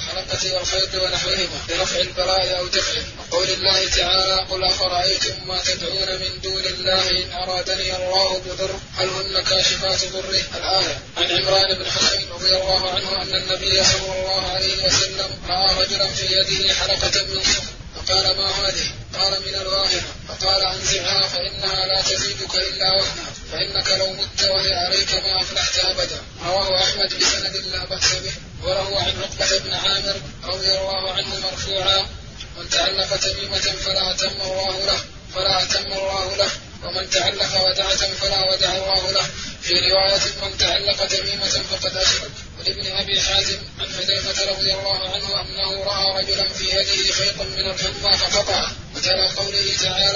والحلقة والخيط ونحوهما لرفع البلاء أو دفعه. وقول الله تعالى: قل أفرأيتم ما تدعون من دون الله إن أرادني الله بضر هل هن كاشفات ضره. الآية. عن عمران بن حسين رضي الله عنه أن النبي صلى الله عليه وسلم رأى رجلا في يده حلقة من صفر فقال: ما هذه؟ قال: من الواهنة. فقال: أنزعها فإنها لا تزيدك إلا وهنا، فإنك لو مت وهي عليك ما أفلحت أبدا. رواه أحمد بسند لا بأس به. وله عن عقبة بن عامر رضي الله عنه مرفوعا: من تعلق تميمة فلا أتم الله له، ومن تعلق ودعة فلا ودع الله له. في رواية: من تعلق تميمة فقد أشرك. ولابن أبي حازم عن حذيفة رضي الله عنه أنه رأى رجلا في يده خيط من الحمى فقطعه. وتلا قوله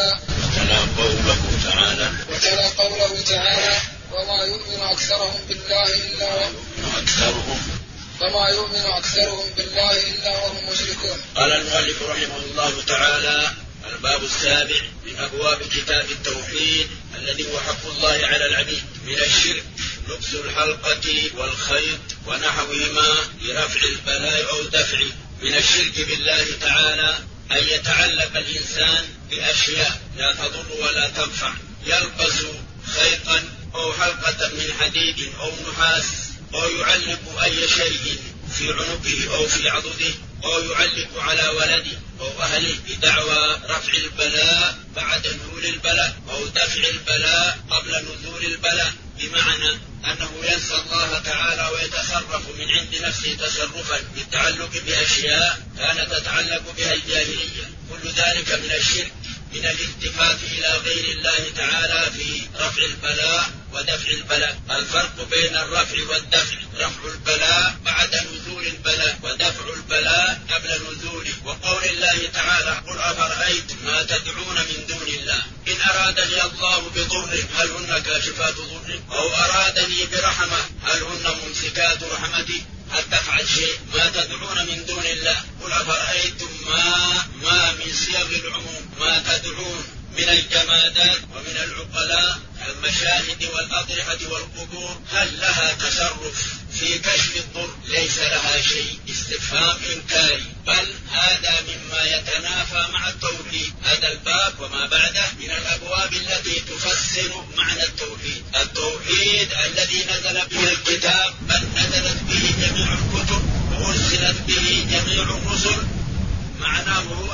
تعالى: وما يؤمن أكثرهم بالله إلا وهم مشركون. قال المؤلف رحمه الله تعالى: الباب السابع من أبواب كتاب التوحيد الذي هو حق الله على العبيد. من الشرك لبس الحلقة والخيط ونحوهما لرفع البلاء أو دفعه. من الشرك بالله تعالى أن يتعلق الإنسان بأشياء لا تضر ولا تنفع، يلبس خيطا أو حلقة من حديد أو نحاس، أو يعلق أي شيء في عنقه أو في عضده، أو يعلق على ولده أو أهله بدعوى رفع البلاء بعد نزول البلاء أو دفع البلاء قبل نزول البلاء، بمعنى أنه ينسى الله تعالى ويتصرف من عند نفسه تصرفا بالتعلق بأشياء كانت تتعلق بها الجاهلية. كل ذلك من الشرك، من الالتفات إلى غير الله تعالى في رفع البلاء ودفع البلاء. الفرق بين الرفع والدفع: رفع البلاء بعد نزول البلاء ودفع البلاء قبل نزوله. وقول الله تعالى: قل أفرأيتم ما تدعون من دون الله إن أرادني الله بضر هل هن كاشفات ضره، أو أرادني برحمة هل هن ممسكات رحمتي. هل تفعل شيء ما تدعون من دون الله. قل أفرأيتم ما من صيغ العموم، ما تدعون من الجمادات ومن العقلاء المشاهد والأضرحة والقبور هل لها تصرف في كشف الضر؟ ليس لها شيء. استفهام إنكاري، بل هذا مما يتنافى مع التوحيد. هذا الباب وما بعده من الأبواب التي تفسر معنى التوحيد. التوحيد الذي نزل به الكتاب، بل نزلت به جميع الكتب وأرسلت به جميع الرسل، معناه هو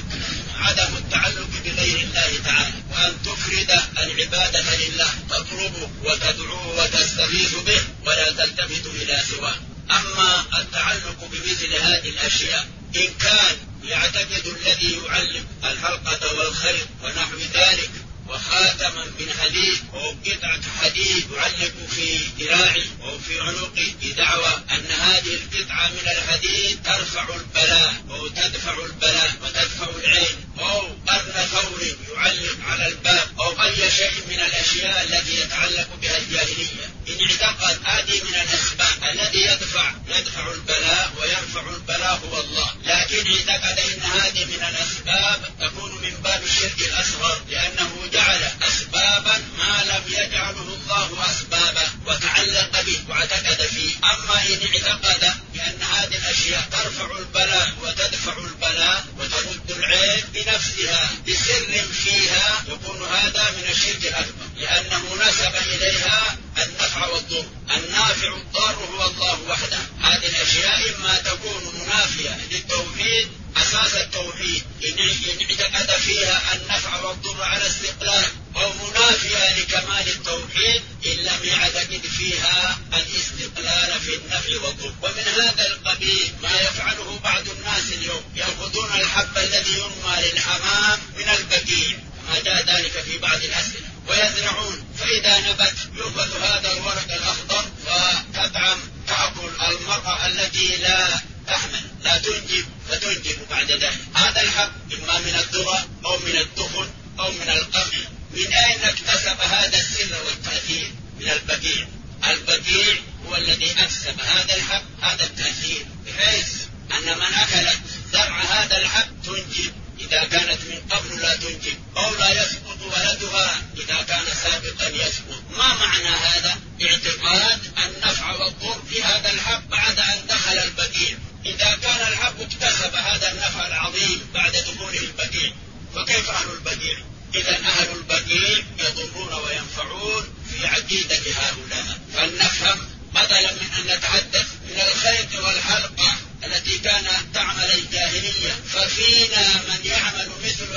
عدم التعلق بغير الله تعالى، وأن تفرد العبادة لله، تطلبه وتدعوه وتستغيث به ولا تلتفت إلى سواه. أما التعلق بمثل هذه الأشياء إن كان يعتقد الذي يعلق الحلقة والخيط ونحو ذلك وخاتما من حديد أو قطعة حديد يعلق في ذراعه أو في عنقه بدعوى أن هذه القطعة من الحديد ترفع البلاء أو تدفع البلاء وتدفع العين، أو قرن ثور يعلق على الباب، أو أي شيء من الأشياء التي يتعلق بها الجاهلية، إن اعتقد هذه من الأسباب الذي يدفع البلاء ويرفع البلاء هو الله، لكن اعتقد إن هذه من الأسباب تكون من باب الشرك الأصغر، لأنه جعل أسبابا ما لم يجعله الله أسبابا وتعلق به واعتقد فيه. أما إن اعتقد بأن هذه الأشياء ترفع البلاء وتدفع البلاء وترد العين بنفسها بسر فيها، يكون هذا من الشرك الأكبر، لأنه نسب إليها النفع والضر. النافع الضار هو الله وحده. هذه الأشياء إما تكون منافية للتوحيد أساس التوحيد إن اعتقد فيها النفع والضر على استقلال، أو منافية لكمال التوحيد إن لم يعتقد فيها الاستقلال في النفع والضر. ومن هذا القبيل ما يفعله بعض الناس اليوم، يأخذون الحب الذي يرمى للحمام من البقيع ما جاء ذلك في بعض الأسئلة ويزرعون، فإذا نبت يأخذ هذا الورق الأخضر تأكل المرأة التي لا تحمل لا تنجب فتنجب بعد ذلك. هذا الحب إما من الذرة أو من الدخن أو من القمح. من أين اكتسب هذا السر والتأثير؟ من البقيع. البقيع هو الذي أكسب هذا الحب هذا التأثير، بحيث أن من أكلت زرع هذا الحب تنجب إذا كانت من قبل لا تنجب، أو لا يسقط ولدها إذا كان سابقا يسقط. ما معنى هذا؟ اعتقاد النفع والضر في هذا الحب بعد أن دخل البقيع. إذا كان العبد اكتسب هذا النفع العظيم بعد دخوله البقيع، فكيف أهل البقيع؟ إذا أهل البقيع يضرون وينفعون في عقيدة هؤلاء. فلنفهم بدلا من أن نتحدث من الخيط والحلقة التي كانت تعمل الجاهلية، ففينا من يعمل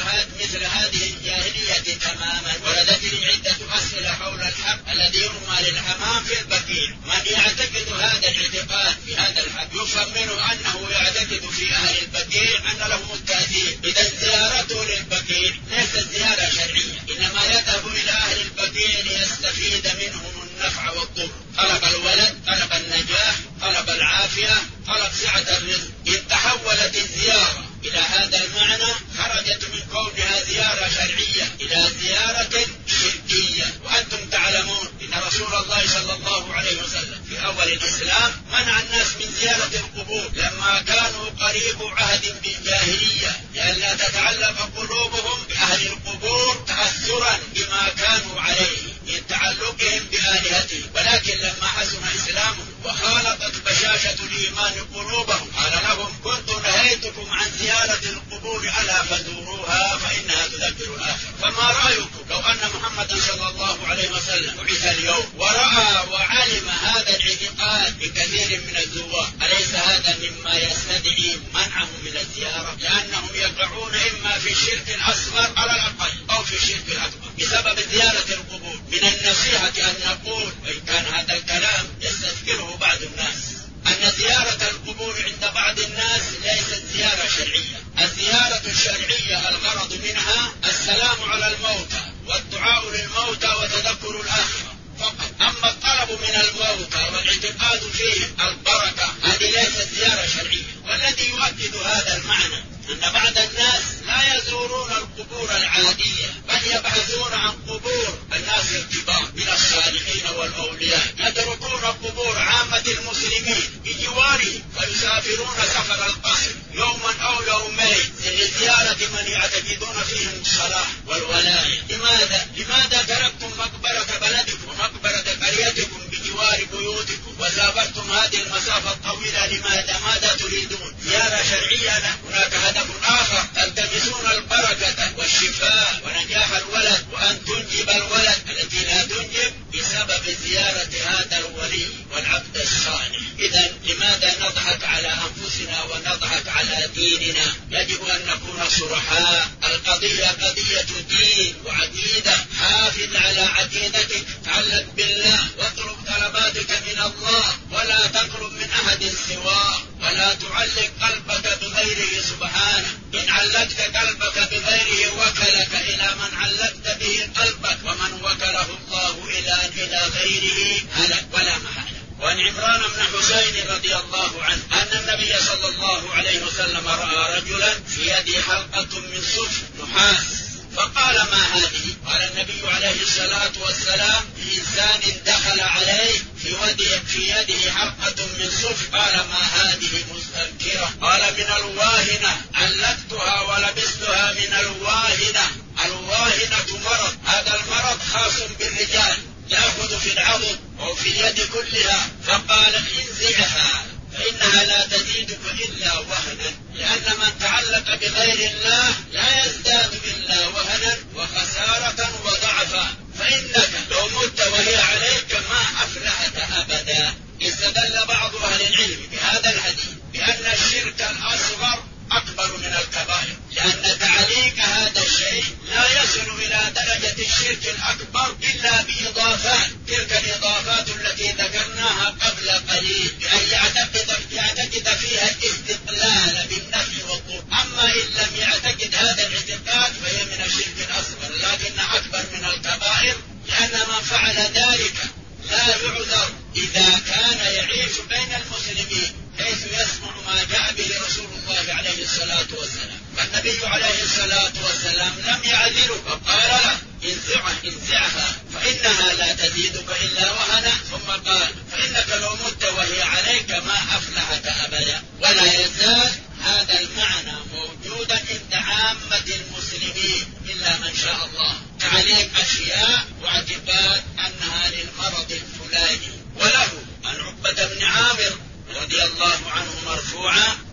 مثل هذه الجاهلية تماما. وردتني عدة أسئلة حول الحق الذي يرمى للحمام في البقيع. من يعتقد هذا الاعتقاد في هذا الحق يفهم منه أنه يعتقد في أهل البقيع أن لهم التأثير. إذا زيارته للبقيع ليست زيارة شرعية، إنما يذهب إلى أهل البقيع ليستفيد منهم النفع والضر. طلب الولد، طلب النجاح، طلب العافية، طلب سعة الرزق. إن تحولت الزيارة إلى هذا المعنى خرجت من كونها زيارة شرعية إلى زيارة شركية. وأنتم تعلمون إن رسول الله صلى الله عليه وسلم في أول الإسلام منع الناس من زيارة القبور لما كانوا قريب عهد بالجاهلية، لئلا تتعلق قلوبهم بأهل القبور تأثرا بما كانوا عليه من تعلقهم بآلهتهم. ولكن لما حسن إسلامهم وخالطت بشاشة الإيمان قلوبهم قال لهم: كنت نهيتكم عن زيارة القبور ألا فزوروها فإنها تذكر الآخرة. فما رأيكم لو أن محمدا صلى الله عليه وسلم بعث اليوم ورأى وعلم هذا الاعتقاد بكثير من الزوار؟ أليس هذا مما يستدعي منعهم من الزيارة؟ لأنهم يقعون إما في الشرك الأصغر على الأقل أو في الشرك الأكبر بسبب زيارة القبور. من النصيحة أن نقول، وإن كان هذا الكلام يستذكره بعض الناس، أن زيارة القبور عند بعض الناس ليست زيارة شرعية. الزيارة الشرعية الغرض منها السلام على الموتى والدعاء للموتى وتذكر الآخرة فقط. أما الطلب من الموتى والاعتقاد فيهم البركة هذه ليست زيارة شرعية. والذي يؤكد هذا المعنى أن بعض الناس لا يزورون القبور العادية بل يبحثون عن قبور الناس الكبار من الصالحين والأولياء، يتركون قبور عامة المسلمين بجوارهم فيسافرون سفر القصر يوما أو يومين لزيارة من يعتقدون فيهم الصلاح والولاية. لماذا تركتم مقبرة بلدكم ومقبرة قريتكم بجوار بيوتكم وسافرتم هذه المسافة الطويلة؟ لماذا؟ ماذا تريدون؟ زيارة شرعية؟ هناك هدف آخر، تلتمسون البركة والشفاء ونجاح الولد وأن تنجب الولد التي لا تنجب بسبب زيارة هذا الولي والعبد الصالح. إذا لماذا نضحك على أنفسنا ونضحك على ديننا؟ يجب أن نكون صرحاء. القضية قضية دين وعقيدة. حافظ على عقيدتك، تعلق بالله واطلب طلباتك من الله ولا تطلب من أحد سواه، ولا تعلق قلبك بغيره سبحانه. إن علقت قلبك بغيره وكلك إلى من علقت به قلبك، ومن وكله الله إلى غيره هلك ولا محالة. وعن عمران بن حسين رضي الله عنه أن النبي صلى الله عليه وسلم رأى رجلا في يده حلقة من صفر نحاس فقال: ما هذه؟ قال النبي عليه الصلاة والسلام: إنسان دخل عليه في يده حلقة من صفر. قال: ما هذه؟ مستنكرة. قال: من الواهنة، علقتها ولبستها من الواهنة. الواهنة مرض، هذا المرض خاص بالرجال يأخذ في العضد أو في اليد كلها. فقال: انزعها فإنها لا تزيدك إلا وهنا، لأن من تعلق بغير الله لا يزداد إلا وهنا وخسارة وضعفا، فإنك لو مت وهي عليك ما أفلحت أبدا. استدل بعض أهل العلم بهذا الحديث بأن الشرك الأصغر أكبر من الكبائر، لأن تعليق هذا الشيء لا يصل إلى درجة الشرك الأكبر إلا بإضافات، تلك الإضافات التي ذكرناها قبل قليل، بأن يعتقد فيها الاستقلال بالنفع والضر. أما إن لم يعتقد هذا الاعتقاد فهي من الشرك الأصغر، لكن أكبر من الكبائر، لأن من فعل ذلك لا يعذر إذا كان يعيش بين المسلمين حيث يسمع ما جاء به رسول الله عليه الصلاة والسلام. فالنبي عليه الصلاة والسلام لم يعذره وقال له: انزعها فإنها لا تزيدك إلا وهنا. ثم قال: فإنك لو مت وهي عليك ما أفلحت أبدا. ولا يزال هذا المعنى موجودا عند عامة المسلمين إلا من شاء الله، تعليق أشياء واعتقاد أنها للمرض الفلاني. وله عن عقبة بن عامر رضي الله عنه مرفوعا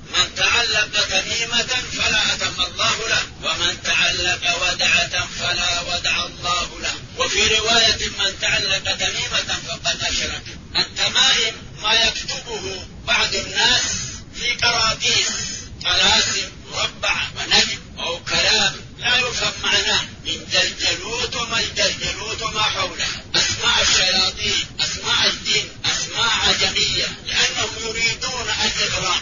تميمة فلا أتم الله له، ومن تعلق ودعة فلا ودع الله له. وفي رواية من تعلق تميمة فقد أشرك. التمائم ما يكتبه بعض الناس في كراتيس طلاسم مربعة ونجم أو كلام لا يفهم معناه من جلجلوت وما الجلجلوت وما حوله، أسماء الشياطين، أسماء الجن، أسماء عجمية، لأنهم يريدون الإغراء.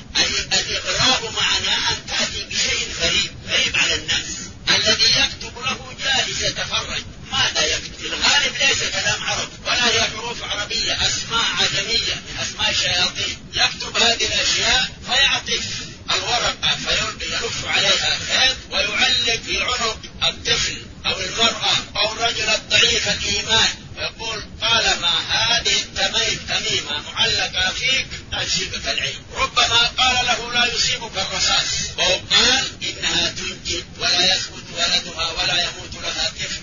الإغراء معناه أن تأتي بشيء غريب على الناس. الذي يكتب له جالس يتفرج ماذا يكتب؟ في الغالب ليس كلام عرب ولا هي حروف عربية، أسماء عجمية من أسماء الشياطين. يكتب هذه الأشياء فيعطف الورقة فيلف عليها خيط ويعلق في عنق الطفل أو المرأة أو الرجل الضعيف الإيمان، يقول طالما هذه التميمة معلقة فيك تنشبك العين. ربما قال له لا يصيبك الرصاص، وقال إنها تنجب ولا يثبت ولدها ولا يموت لها طفل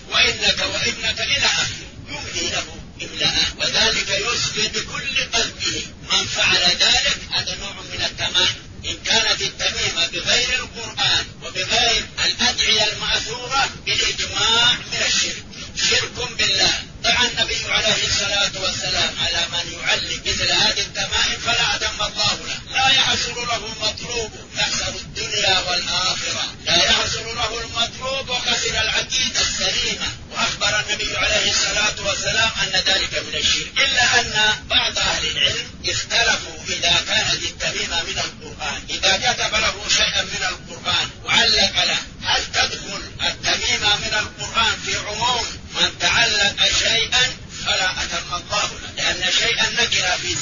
وإنك إلى آخره، يملي له إملاء، وذلك يسقي بكل قلبه. من فعل ذلك هذا نوع من التمائم. إن كانت التميمة بغير القرآن وبغير الأدعية المأثورة بالإجماع من الشرك، شرك بالله. دعا النبي عليه الصلاة والسلام على من يعلق مثل هذه التمائم فلا أتم الله له، لا يحصل له المطلوب، يخسر الدنيا والآخرة، لا يحصل له المطلوب وخسر العقيدة السليمة. وأخبر النبي عليه الصلاة والسلام أن ذلك من الشرك، إلا أن بعض أهل العلم اختلفوا إذا كانت التميمة من القرآن، إذا كتب له شيئا من القرآن وعلق له، هل تدخل التميمة من القرآن في عموم من تعلق شيئا فلا أتم الله له، لأن شيئا نكر في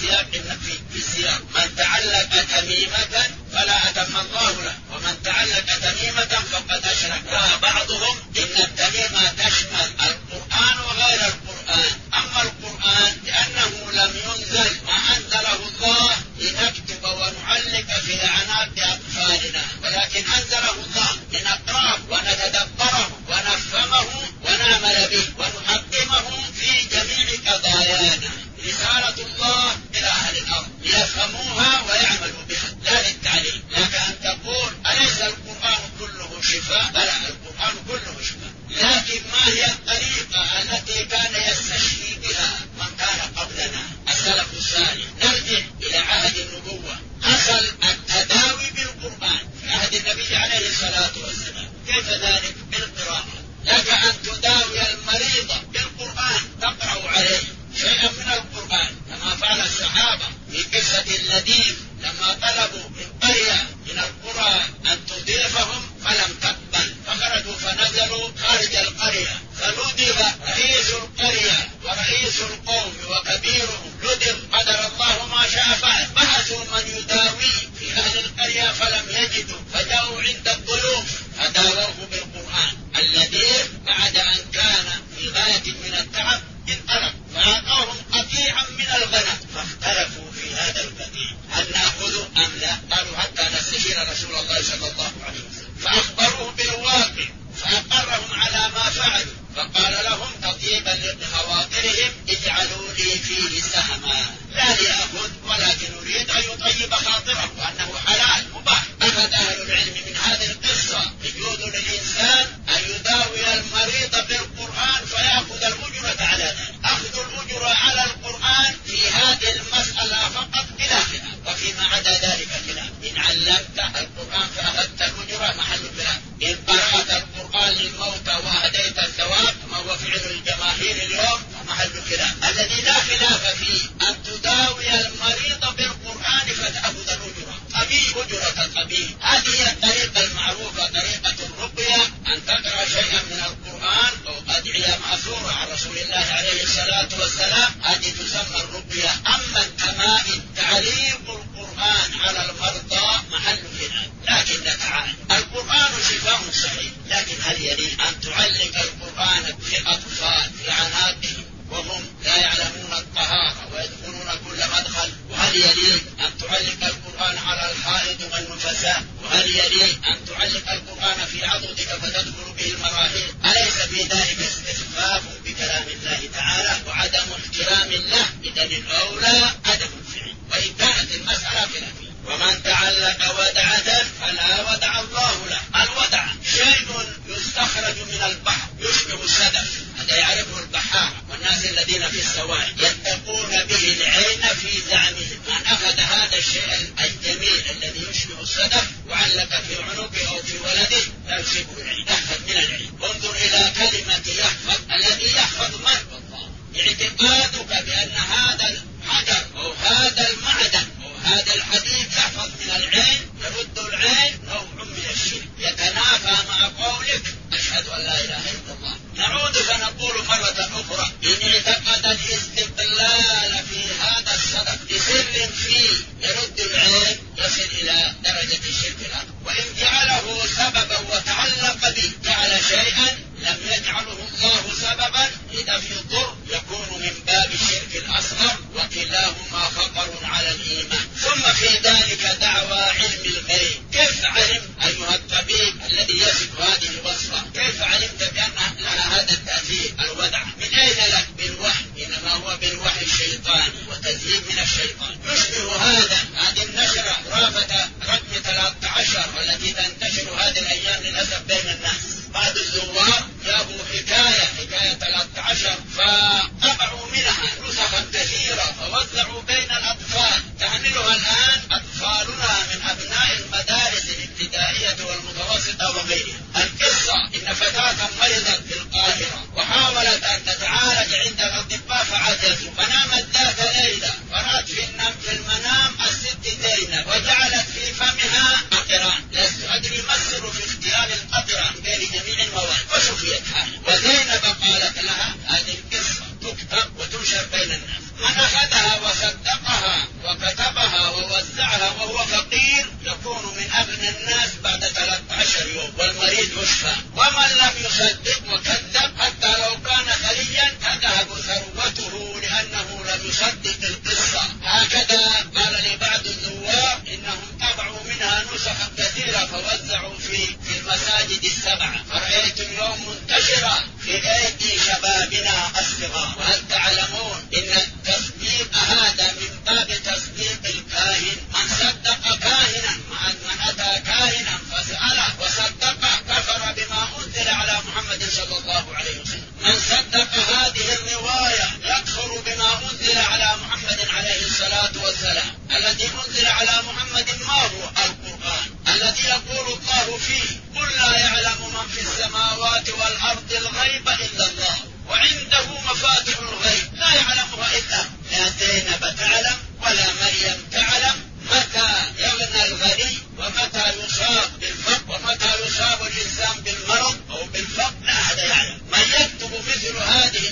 السياق. من تعلق تميمة فلا أتم الله له، ومن تعلق تميمة فقد أشرك. بعضهم إن التميمة تشمل القرآن وغير القرآن. أما القرآن لأنه لم ينزل ما أنزله الله لنكتب ونعلق في عناق أطفالنا، ولكن أنزله الله لنقرأه ونتدبره ونفهمه ونعمل به ونحكمه في جميع قضايانا. رسالة الله إلى أهل الأرض ليفهموها ويعملوا بها، لا للتعليم. لك أن تقول أليس القرآن كله شفاء؟ بلى القرآن كله شفاء، لكن ما هي الطريقة التي كان يستشفي بها من كان قبلنا السلف الصالح؟ نرجع إلى عهد النبوة، أصل التداوي بالقرآن في عهد النبي عليه الصلاة والسلام. كيف ذلك؟ بالقراءة. لك أن تداوي المريض بالقرآن، تقرأ عليه شيئا من القرآن كما فعل الصحابة في قصة اللذيذ لما طلبوا من قرية من القرى أن تضيفهم فلم تقبل، فخرجوا فنزلوا خارج القرية، فلدغ رئيس القرية ورئيس القوم وكبيرهم، لدغ، قدر الله ما شاء فعل. بحثوا من يداوي في أهل القرية فلم يجدوا، فجاءوا عند الضيوف فداووه بالقرآن. اللذيذ بعد أن كان في غاية من التعب انطلق فأعطاهم قطيعا من الغنم، فاختلفوا في هذا القطيع هل نأخذه أم لا؟ قالوا حتى نستشير رسول الله صلى الله عليه وسلم، فأخبروه بالواقع فأقرهم على ما فعلوا، فقال لهم تطيبا لخواطرهم اجعلوا لي فيه سهما، لا ليأخذ ولكن أريد أن يطيب خاطره وأنه حلال مباح. أخذ أهل العلم من هذه القصة يجوز للإنسان أن يداوي المريض بالقرآن فيأخذ الأجرة على ذلك. أخذ الأجرة على القرآن في هذه المسألة فقط بلا خلاف، وفيما عدا ذلك خلاف. إن علمت القرآن فأخذت الأجرة محل خلاف، إن قرأت القرآن للموتى وهديت الثواب كما هو فعل الجماهير اليوم فمحل خلاف. الذي لا خلاف فيه أن تداوي المريض بالقرآن فتأخذ الأجرة، أجرة الطبيب. هذه هي الطريقة المعروفة، طريقة الرقية، أن تقرأ شيئا من القرآن أو أدعية مأثورة عن رسول الله عليه الصلاة والسلام، هذه تسمى الرقية. أما التمائم تعليق القرآن على المرضى محل خلاف. لكن تعالى القرآن شفاء صحيح، لكن هل يليق أن تعلق القرآن في أطفال في عناقهم وهم لا يعلمون الطهارة ويدخلون كل مدخل؟ وهل يليق أن تعلق القرآن على الحائض والنفساء؟ وهل يليق أن تعلق القرآن في عضدك فتدخل به المراحيض؟ أليس في ذلك استخفاف بكلام الله تعالى وعدم احترام له؟ إذن الأولى عدم الفعل، وإن كانت المسألة خلافية. ومن تعلق ودعة فلا ودع الله الصدف وعلق في عنقه أو في ولده يحسبه العيد، يحفظ من العيد. انظر إلى كلمة يحفظ، الذي يحفظ من؟ الله. اعتقادك بأن هذا الحجر أو هذا المعدن أو هذا الحديد يحفظ من العين، يرد العين، نوع من الشرك يتنافى مع قولك أشهد أن لا إله إلا الله. نعود فنقول مرة أخرى إن اعتقد الاستقلال في هذا الصدق بسر فيه يرد العين يصل إلى درجة الشرك الأكبر. وإن جعله سببا وتعلق به جعل شيئا لم يجعله الله سببا لدفع الضر يكون من باب الشرك الأصغر، وكلاهما خطر على الإيمان. ثم في ذلك دعوى علم الغيب. كيف علم أيها الطبيب الذي يصف هذه الوصفة؟ كيف علمت بأن لها هذا التأثير الودع؟ من أين لك؟ بالوحي، إنما هو بالوحي الشيطاني وتزيين من الشيطان. يشبه هذه النشرة رافة رقم 13 والتي تنتشر هذه الأيام للأسف بين الناس. بعض الزوار جابوا حكاية 13 فطبعوا منها نسخا كثيرة فوزعوا بين الأطفال، تحملها الآن أطفالنا من أبناء المدارس الابتدائية والمتوسطة وغيرها. القصة إن فتاة مرضت في القاهرة وحاولت أن تتعالج عند الأطباء فعجزوا، فنامت ذات ليلة فرأت في المنام الست زينب وجعلت في فمها قطران. لست أدري ما السر في اختيار القطران بين جميع المواد، وشفيت حالها. وزينب قالت لها هذه القصة تكتب وتنشر بين الناس. من أخذها وصدقها وكتبها ووزعها وهو فقير يكون من أغنى الناس بعد 13 يوم والمريض يشفى. ومن لم يصدق وكذب حتى لو كان ثريا تذهب ثروته لأنه لم يصدق القصة. هكذا قال لي بعض الزوار إنهم طبعوا منها نسخا كثيرة فوزعوا في المساجد السبعة، فرأيت اليوم منتشرة في أيدي شبابنا الصغار. وهل تعلمون إن التصديق هذا من باب تصديق الكاهن؟ من صدق كاهنا من أتى كاهنا فسأله وصدق كفر بما أنزل على محمد صلى الله عليه وسلم. من صدق هذه الرواية يكفر بما أنزل على محمد عليه الصلاة والسلام. الذي أنزل على محمد ما هو؟ القرآن الذي يقول الله فيه قل لا يعلم من في السماوات والأرض الغيب إلا الله وعنده مفاتح الغيب لا يعلمها إلا هو. لا زينب تعلم ولا مريم تعلم متى يغنى الغني ومتى يصاب بالفقر ومتى يصاب الإنسان بالمرض أو بالفقر، لا أحد يعلم. من يكتب مثل هذه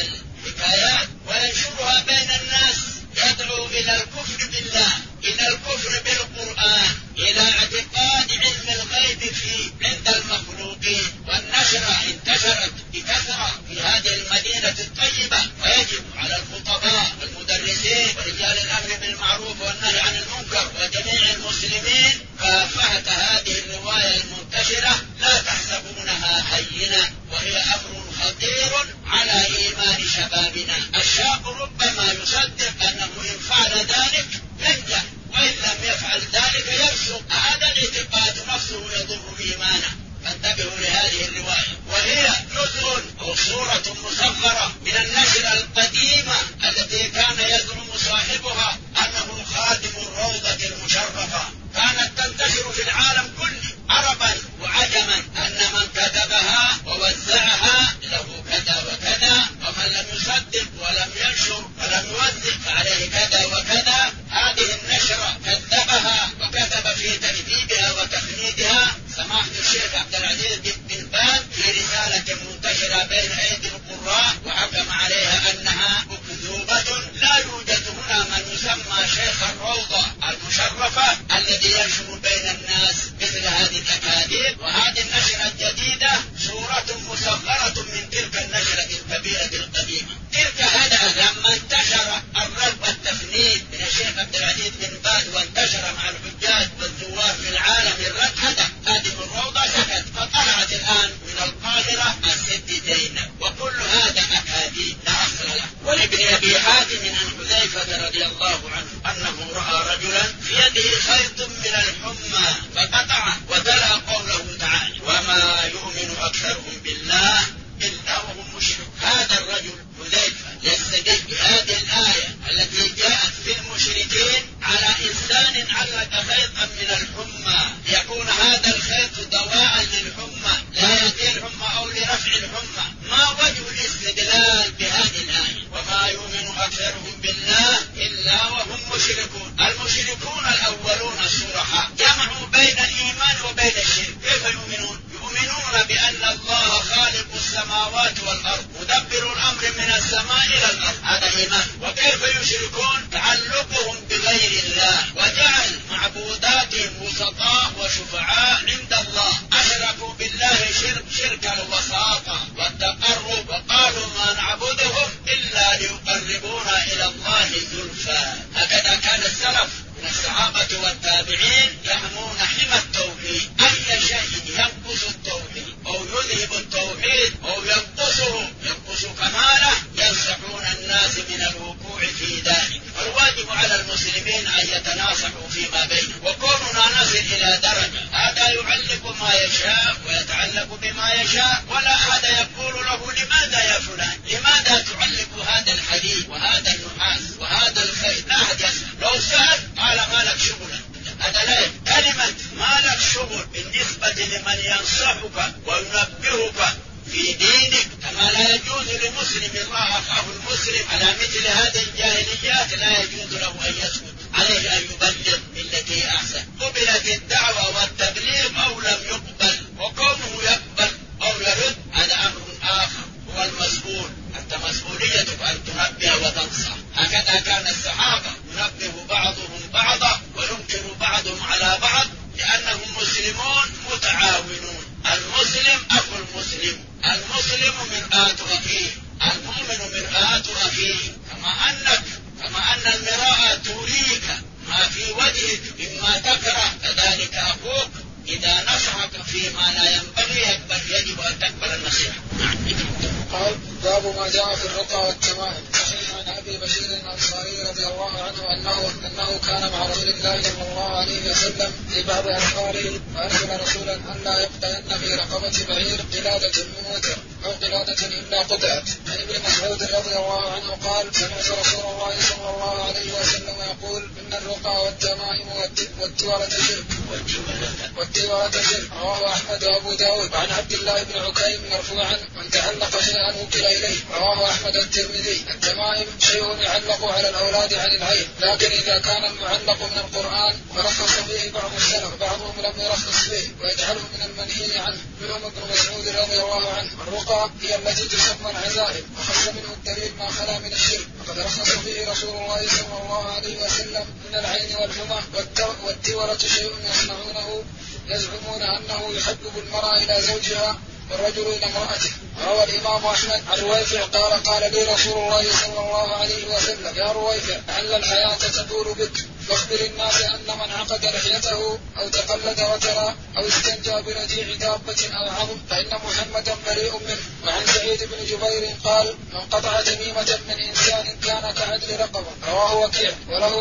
الحكايات وينشرها بين الناس يدعو إلى الكفر بالله، إلى الكفر بالقرآن، إلى اعتقاد علم الغيب فيه عند المخلوقين. والنشرة انتشرت بكثرة في هذه المدينة الطيبة، ويجب على الخطباء والمدرسين ورجال الأمر بالمعروف والنهي عن المنكر وجميع المسلمين كافحة هذه الرواية المنتشرة. لا تحسبونها هينة، وهي أمر خطير على إيمان شبابنا. الشاب ربما يصدق أنه إن فعل ذلك ينجح، وإن لم يفعل ذلك يرسل. هذا الاعتقاد نفسه يضر بإيمانه. فانتبهوا لهذه الرواية، وهي جزء أو صورة مصغرة من النشرة القديمة التي كان يزعم صاحبها أنه خادم الروضة المشرفة. كانت تنتشر في العالم كله عربا وعجما أن من كتبها ووزعها له كذا وكذا، ومن لم يصدق ولم ينشر ولم يوزع فعليه كذا وكذا. هذه النشرة كذبها وكتب في تكذيبها وتفنيدها سماحة الشيخ عبد العزيز بن باز في رسالة منتشرة بين أيدي القراء، وحكم عليها أنها مكذوبة. لا يوجد هنا من يسمى شيخ الروضة المشرفة الذي ينشر بين الناس مثل هذه الأكاذيب. وهذه النشرة الجديدة صورة مصغرة من تلك النشرة الكبيرة القديمة. تلك هذا لما انتشر الرد والتفنيد من الشيخ عبد العزيز بن باز وانتشر مع الحجاج والزوار في العالم الرد هذه الروضة سكت. فطلعت الآن من القاهرة الست زينب، وكل هذا أكاذيب لا أصل له. ولابن أبي حاتم عن حذيفة رضي الله عنه أنه رأى رجلا في يده خيط من الحمى فقطعه وتلا قوله تعالى وشفعاء عند الله، أشركوا بالله شرك الوساطة والتقرب، وقالوا ما نعبدهم إلا ليقربونا إلى الله زلفى. هكذا كان السلف من الصحابة والتابعين يحمون حمى التوحيد. أي شيء ينقص التوحيد أو يذهب التوحيد أو ينقص كماله ينصحون الناس من الوقوع في ذلك. الواجب على المسلمين أن يتناصحوا فيما بينهم، وكوننا نصل إلى درجة هذا يعلق ما يشاء ويتعلق بما يشاء، ولا أحد يقول له لماذا يا فلان، لماذا تعلق هذا الحديد وهذا النحاس وهذا الخير؟ لا أحد يسأل. لو سأل قال ما لك شغل. هذا لا كلمة ما لك شغل بالنسبة لمن ينصحك وينبهك في دينك، كما لا يجوز لمسلم الله أخاه المسلم على مثل هذه الجاهليات لا يجوز له أن يسكت، عليه أن يبلغ بالتي أحسن. قبلت الدعوة والتبليغ أو لم يقبل، وكونه يقبل أو يرد هذا أمر آخر، هو المسؤول. أنت مسؤوليتك أن تنبه وتنصح. هكذا كان الصحابة ينبه بعضهم بعضا وينكر بعضهم على بعض، لأنهم مسلمون متعاونون. المسلم أخو المسلم، المسلم مرآة أخيه، المؤمن مرآة أخيه. كما أن المراءة تريك ما في وجهك مما تكره، كذلك أخوك إذا نصحك فيما لا ينبغي يجب أن تقبل النصيحة. قال باب ما جاء في الرقى والتمائم. صحيح عن أبي بشير الأنصاري رضي الله عنه أنه كان مع رسول الله صلى الله عليه وسلم في بعض أسفاره، فأرسل رسولا أن لا يقطعن في رقبة بعير قلادة من وتر أو قلادة إلا قطعت. عن ابن مسعود رضي الله عنه قال سمعت رسول الله صلى الله عليه وسلم يقول إن الرقى والتمائم والتورة شرك. رواه أحمد وأبو داود. عن عبد الله بن عكيم مرفوعا من تعلق شيئا وكل إليه. رواه أحمد الترمذي. التمائم شيء يعلق على الأولاد عن العين، لكن إذا كان المعلق من القرآن فرخص فيه بعض السلف، بعضهم لم يرخص فيه ويجعله من المنهي عنه، منهم ابن مسعود رضي الله عنه. الرقى هي التي تسمى العزائم، وخص منه الدليل ما خلا من الشرك، وقد رخص فيه رسول الله صلى الله عليه وسلم من العين والحمى. والتورة شيء يصنعونه يزعمون أنه يحبب المرأة إلى زوجها والرجل إلى امرأته. روى الإمام أحمد عن رويفع قال لي رسول الله صلى الله عليه وسلم يا رويفع لعل الحياة تدور بك، فاخبر الناس أن من عقد لحيته أو تقلد وترى أو استنجى برجيع دابة أو عظم فإن محمدا بريء منه. وعن سعيد بن جبير قال من قطع تميمة من إنسان كان كعدل رقبة. رواه وكيع وله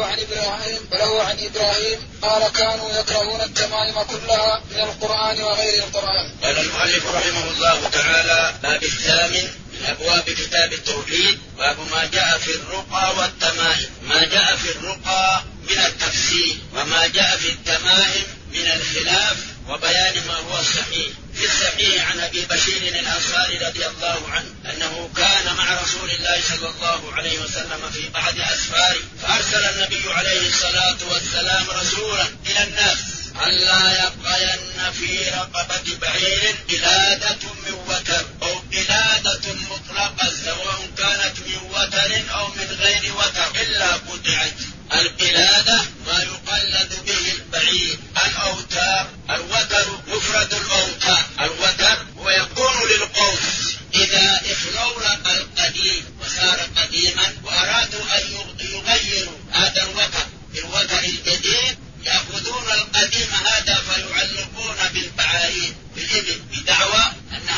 عن إبراهيم قال كانوا يكرهون التمائم كلها من القرآن وغير القرآن. قال المؤلف رحمه الله تعالى باب الثامن من أبواب كتاب التوحيد، باب ما جاء في الرقى والتمائم. ما جاء في الرقى من التفسير، وما جاء في التمائم من الخلاف وبيان ما هو الصحيح. في الصحيح عن أبي بشير الأنصاري رضي الله عنه أنه كان مع رسول الله صلى الله عليه وسلم في بعض أسفاره، فأرسل النبي عليه الصلاة والسلام رسولا إلى الناس أن لا يبقين في رقبة بعير قلادة من وتر أو قلادة مطلقة سواء كانت من وتر أو من غير وتر إلا قطعت. القلادة ما يقلد به البعير. الأوتار الوتر مفرد الأوتار. الوتر هو يكون للقوس إذا اخلولق القديم وصار قديما وأرادوا أن يغيروا هذا الوتر بالوتر الجديد، يأخذون القديم هذا فيعلقون بالبعارين بالإبل بدعوى أن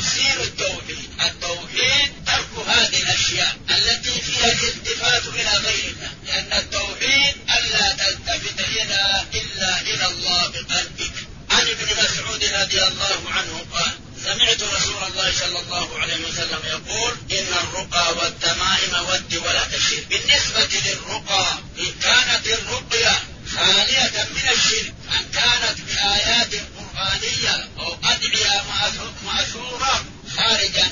تفسير التوحيد. التوحيد ترك هذه الأشياء التي فيها الالتفات إلى غير الله، لأن التوحيد ألا تلتفت إلا إلى الله بقلبك. عن ابن مسعود رضي الله عنه قال: سمعت رسول الله صلى الله عليه وسلم يقول: إن الرقى والتمائم ولا تشرك. بالنسبة للرقى، إن كانت الرقية خالية من الشرك، أن كانت بآيات قرآنية أو أدعية مأثورة خارجة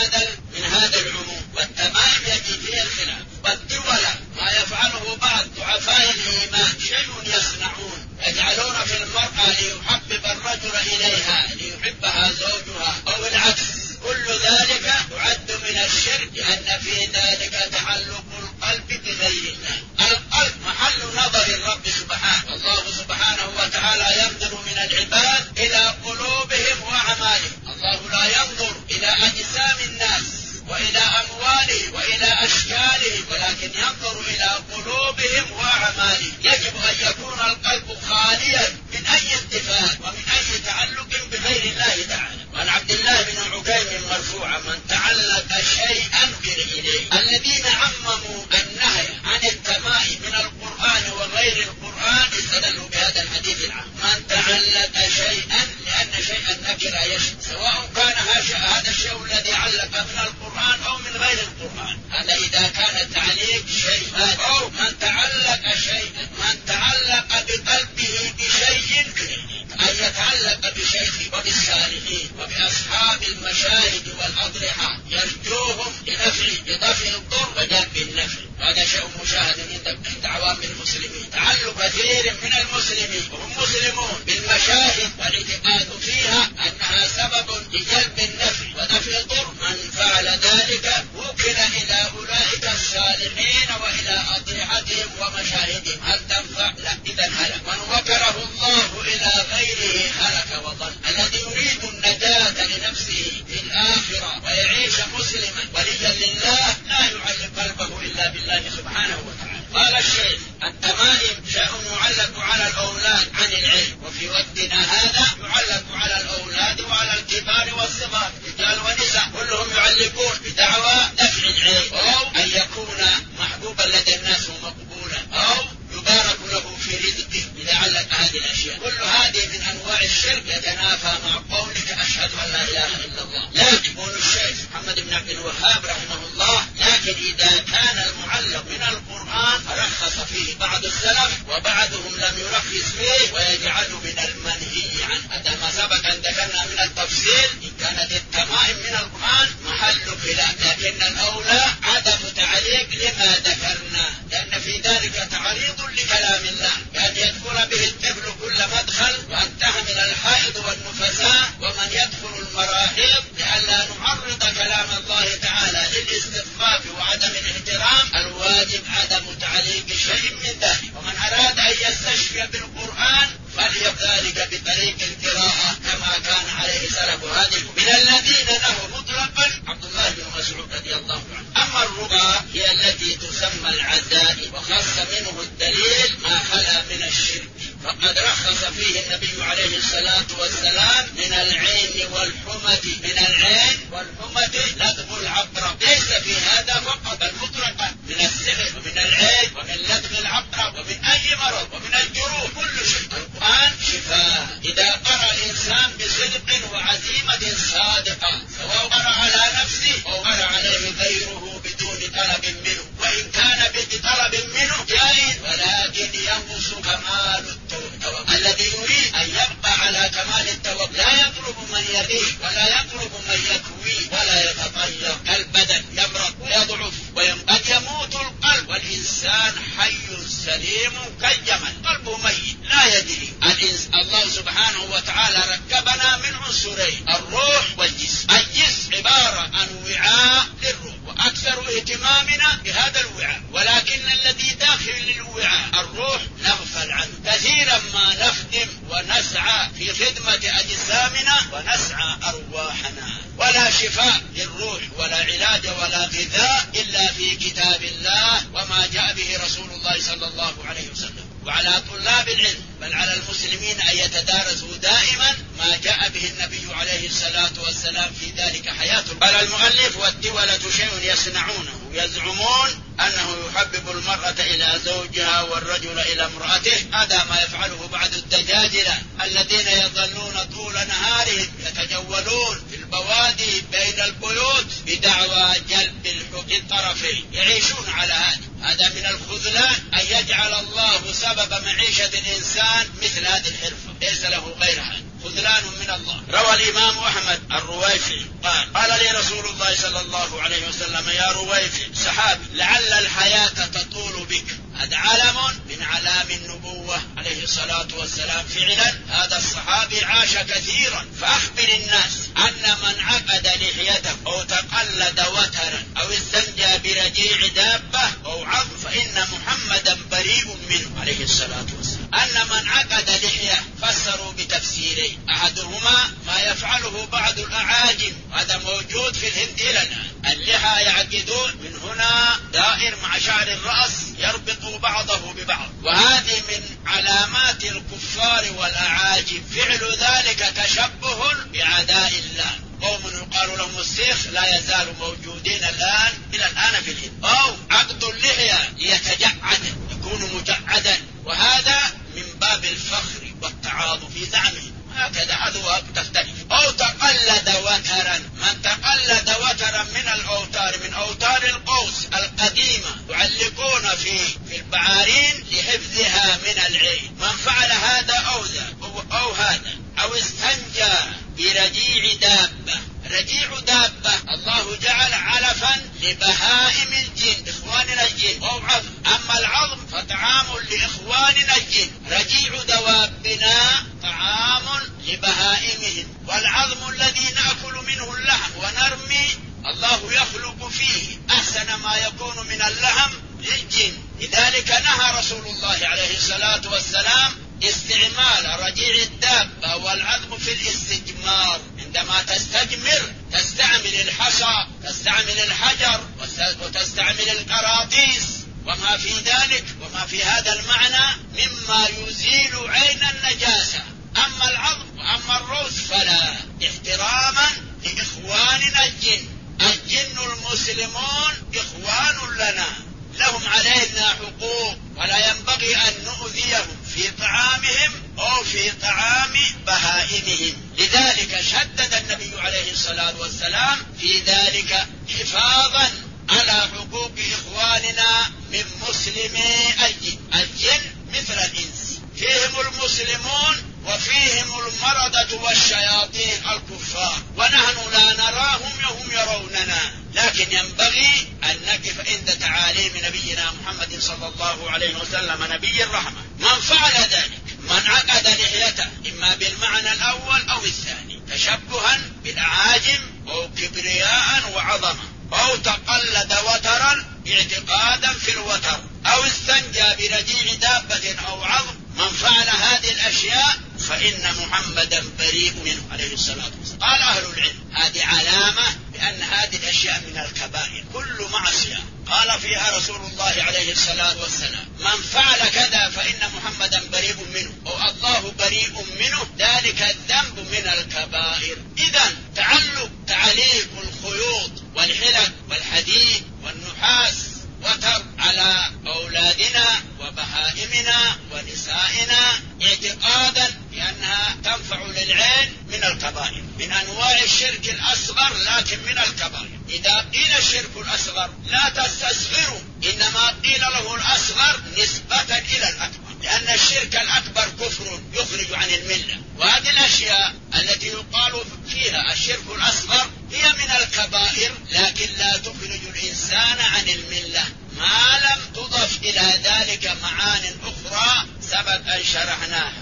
من هذا العموم. والتمائم يجي فيه الخلاف. والدولة ما يفعله بعض ضعفاء الإيمان شيء يصنعون، يجعلون في المرأة ليحبب الرجل إليها ليحبها زوجها أو العكس، كل ذلك يعد من الشرك، لأن في ذلك تعلق القلب بغير الله. القلب محل نظر الرب سبحانه. الله سبحانه وتعالى ينظر من العباد إلى قلوبهم وأعمالهم. الله لا ينظر إلى أجسام الناس وإلى أموالهم وإلى أشكالهم، ولكن ينظر إلى قلوبهم وأعمالهم. يجب أن يكون القلب خاليا من أي التفات ومن أي تعلق بغير الله تعالى. وعن عبد الله بن عكيم مرفوعا: من تعلق شيئا نكر إليه. الذين عمموا النهي عن التمائم من القرآن وغير القرآن استدلوا بهذا الحديث العام: من تعلق شيئا، لأن شيئا نكر يشمل، سواء كان هذا الشيء الذي علق من القرآن أو من غير القرآن. هذا إذا كان التعليق شيء. أو من تعلق شيئا، من تعلق بقلبه بشيء، أن يتعلق بشيخ وبالصالحين وبأصحاب المشاهد والأضرحة يرجوهم لدفع الضر وجلب النفع. هذا شيء مشاهد عند عوام المسلمين. تعلق كثير من المسلمين وهم مسلمون بالمشاهد والاعتقاد فيها أنها سبب لجلب النفع ودفع الضر. من فعل ذلك وكل إلى أولئك الصالحين وإلى أضرحتهم ومشاهدهم. هل تنفع؟ لا، إذا هلك. من وكره الله إلى غيره هلك وضل. الذي يريد النجاة لنفسه في الآخرة ويعيش مسلما وليا لله لا يعلق قلبه إلا بالله سبحانه وتعالى. قال الشيخ: التمائم شيء يعلق على الأولاد عن العلم، وفي وقتنا هذا يعلق على الأولاد وعلى الكبار والصغار، رجال ونساء، كلهم يعلقون بدعوى دفع العلم أو أن يكون محبوبا لدى الناس ومقبولا أو يبارك له في رزقه. إذا علق هذه الأشياء، كل هذه من أنواع الشرك يتنافى مع قولك أشهد أن لا إله إلا الله. لكن يقول الشيخ محمد بن عبد الوهاب رحمه الله: لكن إذا كان المعلق من القرآن رخص فيه بعض السلف وبعضهم لم يرخص فيه ويجعل من المنهي عنه. هذا ما سبق أن ذكرنا من التفصيل. إن كانت التمائم من القرآن محل خلاف، لكن الأولى عدم تعليق لما ذكرنا، لأن في ذلك تعريض لكلام الله، بأن يدخل به الطفل كل مدخل، وأن تحمل الحائض والنفساء ومن يدخل المراحيض، لئلا نعرض كلام الله تعالى للاستخفاف وعدم الاحترام. الواجب عدم تعليق شيء من ذلك. ومن أراد أن يستشفي بالقرآن فليذلك بطريق القراءة كما كان عليه سلف هذه من الذين له مطلقا عبد الله بن مسعود رضي الله عنه. أما الرقى هي التي تسمى العزائم، وخص منه الدليل ما خلا من الشرك، فقد رخص فيه النبي عليه الصلاة والسلام من العين والحمة. من العين والحمة لدغ العقرب، ليس في هذا فقط المطلقا، من السحر ومن العين ومن لدغ العقرب ومن أي مرض ومن الجروح، كل شيء. القرآن شفاء إذا قرأ الإنسان بصدق وعزيمة صادقة، سواء قرأ على نفسه أو قرأ عليه غيره بدون طلب منه، وإن كان بطلب منه جائز، ولكن ينقص كمال التوكل. الذي يريد أن يبقى على كمال التوكل لا يطلب من يغيب ولا يطلب من يكوي ولا يتطير. البدن يمرض ويضعف قد يموت القلب، والإنسان حي سليم كالجمل، قلبه ميت لا يدري. الله سبحانه وتعالى ركبنا من عنصرين: الروح والجسم. الجسم عبارة عن وعاء للروح، وأكثر اهتمامنا بهذا الوعاء، ولكن الذي داخل الوعاء الروح نغفل عنه. كثيرا ما نخدم ونسعى في خدمة أجسامنا ونسعى أرواحنا، ولا شفاء للروح ولا علاج ولا غذاء إلا في كتاب الله وما جاء به رسول الله صلى الله عليه وسلم. وعلى طلاب العلم بل على المسلمين أن يتدارسوا دائما ما جاء به النبي عليه الصلاة والسلام في ذلك حياته. قال المؤلف: والدولة شيء يصنعونه يزعمون أنه يحبب المرأة إلى زوجها والرجل إلى امرأته. هذا ما يفعله بعض الدجاجلة الذين يظلون طول نهارهم يتجولون في البوادي بين البيوت بدعوى جلب الحق الطرفين، يعيشون على هذا من الخذلان أن يجعل الله سبب معيشة الإنسان مثل هذه الحرفة، ليس له غيرها، خذلان من الله. روى الإمام أحمد الرويفي قال لي رسول الله صلى الله عليه وسلم: يا رويفي صحابي لعل الحياة تطول بك. هذا علم من علام النبوة عليه الصلاة والسلام. فعلا هذا الصحابي عاش كثيرا. فأخبر الناس أن من عقد لحيته أو تقلد وترا أو استنجى برجيع دابة أو عظم فإن محمدا بريء منه عليه الصلاة والسلام. أن من عقد لحية فسروا بتفسيرين: أحدهما ما يفعله بعض الأعاجم، هذا موجود في الهند إلى الآن، اللحى يعقدون من هنا دائر مع شعر الرأس يربط بعضه ببعض، وهذه من علامات الكفار والأعاجم. فعل ذلك تشبه بأعداء الله. قوم يقال لهم السيخ لا يزال موجودين إلى الآن في الهند. أو عقد اللحية ليتجعد، يكون مجعدا، وهذا من باب الفخر والتعاظم في زعمه. هكذا أذواق تختلف. أو تقلد وترا، من تقلد وترا من الأوتار، من أوتار القوس القديمة يعلقون في البعارين لحفظها من العين. من فعل هذا أو هذا أو استنجى برجيع دابة. رجيع دابة الله جعل علفا لبهائم الجن، إخواننا الجن، أو عظم. أما العظم فطعام لإخواننا الجن. رجيع دوابنا طعام لبهائمهم، والعظم الذي نأكل منه اللحم ونرمي الله يخلق فيه أحسن ما يكون من اللحم للجن. لذلك نهى رسول الله عليه الصلاة والسلام استعمال رجيع الدابة والعظم في الاستجمار. عندما تستجمر تستعمل الحصى، تستعمل الحجر، وتستعمل القراطيس وما في ذلك، وما في هذا المعنى مما يزيل عين النجاسة. أما العظم وأما الروس فلا، احتراما لإخواننا الجن. الجن المسلمون إخوان لنا، لهم علينا حقوق، ولا ينبغي أن نؤذيهم في طعامهم أو في طعام بهائمهم. لذلك شدد النبي عليه الصلاة والسلام في ذلك حفاظا على حقوق إخواننا من مسلمي الجن. الجن مثل الإنس، فيهم المسلمون وفيهم المردة والشياطين الكفار، ونحن لا نراهم وهم يروننا. لكن ينبغي أن نقف عند تعاليم نبينا محمد صلى الله عليه وسلم نبي الرحمة. من فعل ذلك، من عقد لحيته إما بالمعنى الأول أو الثاني تشبها بالأعاجم أو كبرياء وعظمة، أو تقلد وترا اعتقادا في الوتر، أو استنجى برجيع دابة أو عظم، من فعل هذه الأشياء فإن محمدا بريء منه عليه الصلاة والسلام. قال أهل العلم هذه علامة بأن هذه الأشياء من الكبائر، كل معصية قال فيها رسول الله عليه الصلاة والسلام من فعل كذا فإن محمدا بريء منه أو الله بريء منه، ذلك الذنب من الكبائر. إذن تعليق الخيوط والحلق والحديد والنحاس وتر على أولادنا وبهائمنا ونسائنا اعتقادا بأنها تنفع للعين من الكبائر، من أنواع الشرك الأصغر لكن من الكبائر. إذا قيل الشرك الأصغر لا تستصغروا، إنما قيل له الأصغر نسبة إلى الأكبر، لأن الشرك الأكبر كفر يخرج عن الملة. وهذه الأشياء التي يقال فيها الشرك الأصغر هي من الكبائر، لكن لا تخرج الإنسان عن الملة ما لم تضف إلى ذلك معان أخرى سبق أن شرحناها.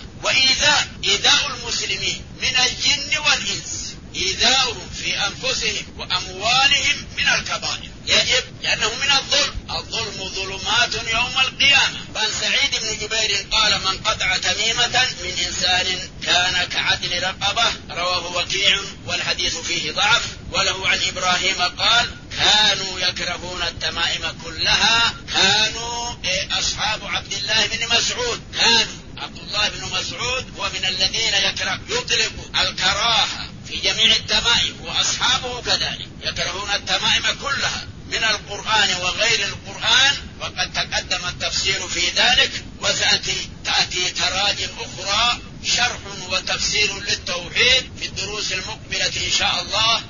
وإيذاء المسلمين من الجن والإنس، إيذاؤهم في أنفسهم وأموالهم من الكبائر، يجب، لأنه من الظلم ظلمات يوم القيامة. فعن سعيد بن جبير قال من قطع تميمة من إنسان كان كعدل رقبة، رواه وكيع والحديث فيه ضعف. وله عن إبراهيم قال كانوا يكرهون التمائم كلها، كانوا أصحاب عبد الله بن مسعود كانوا عبد الله بن مسعود هو من الذين يطلق الكراهة في جميع التمائم، وأصحابه كذلك يكرهون التمائم كلها من القرآن وغير القرآن، وقد تقدم التفسير في ذلك، وتأتي تراجم أخرى شرح وتفسير للتوحيد في الدروس المقبلة إن شاء الله.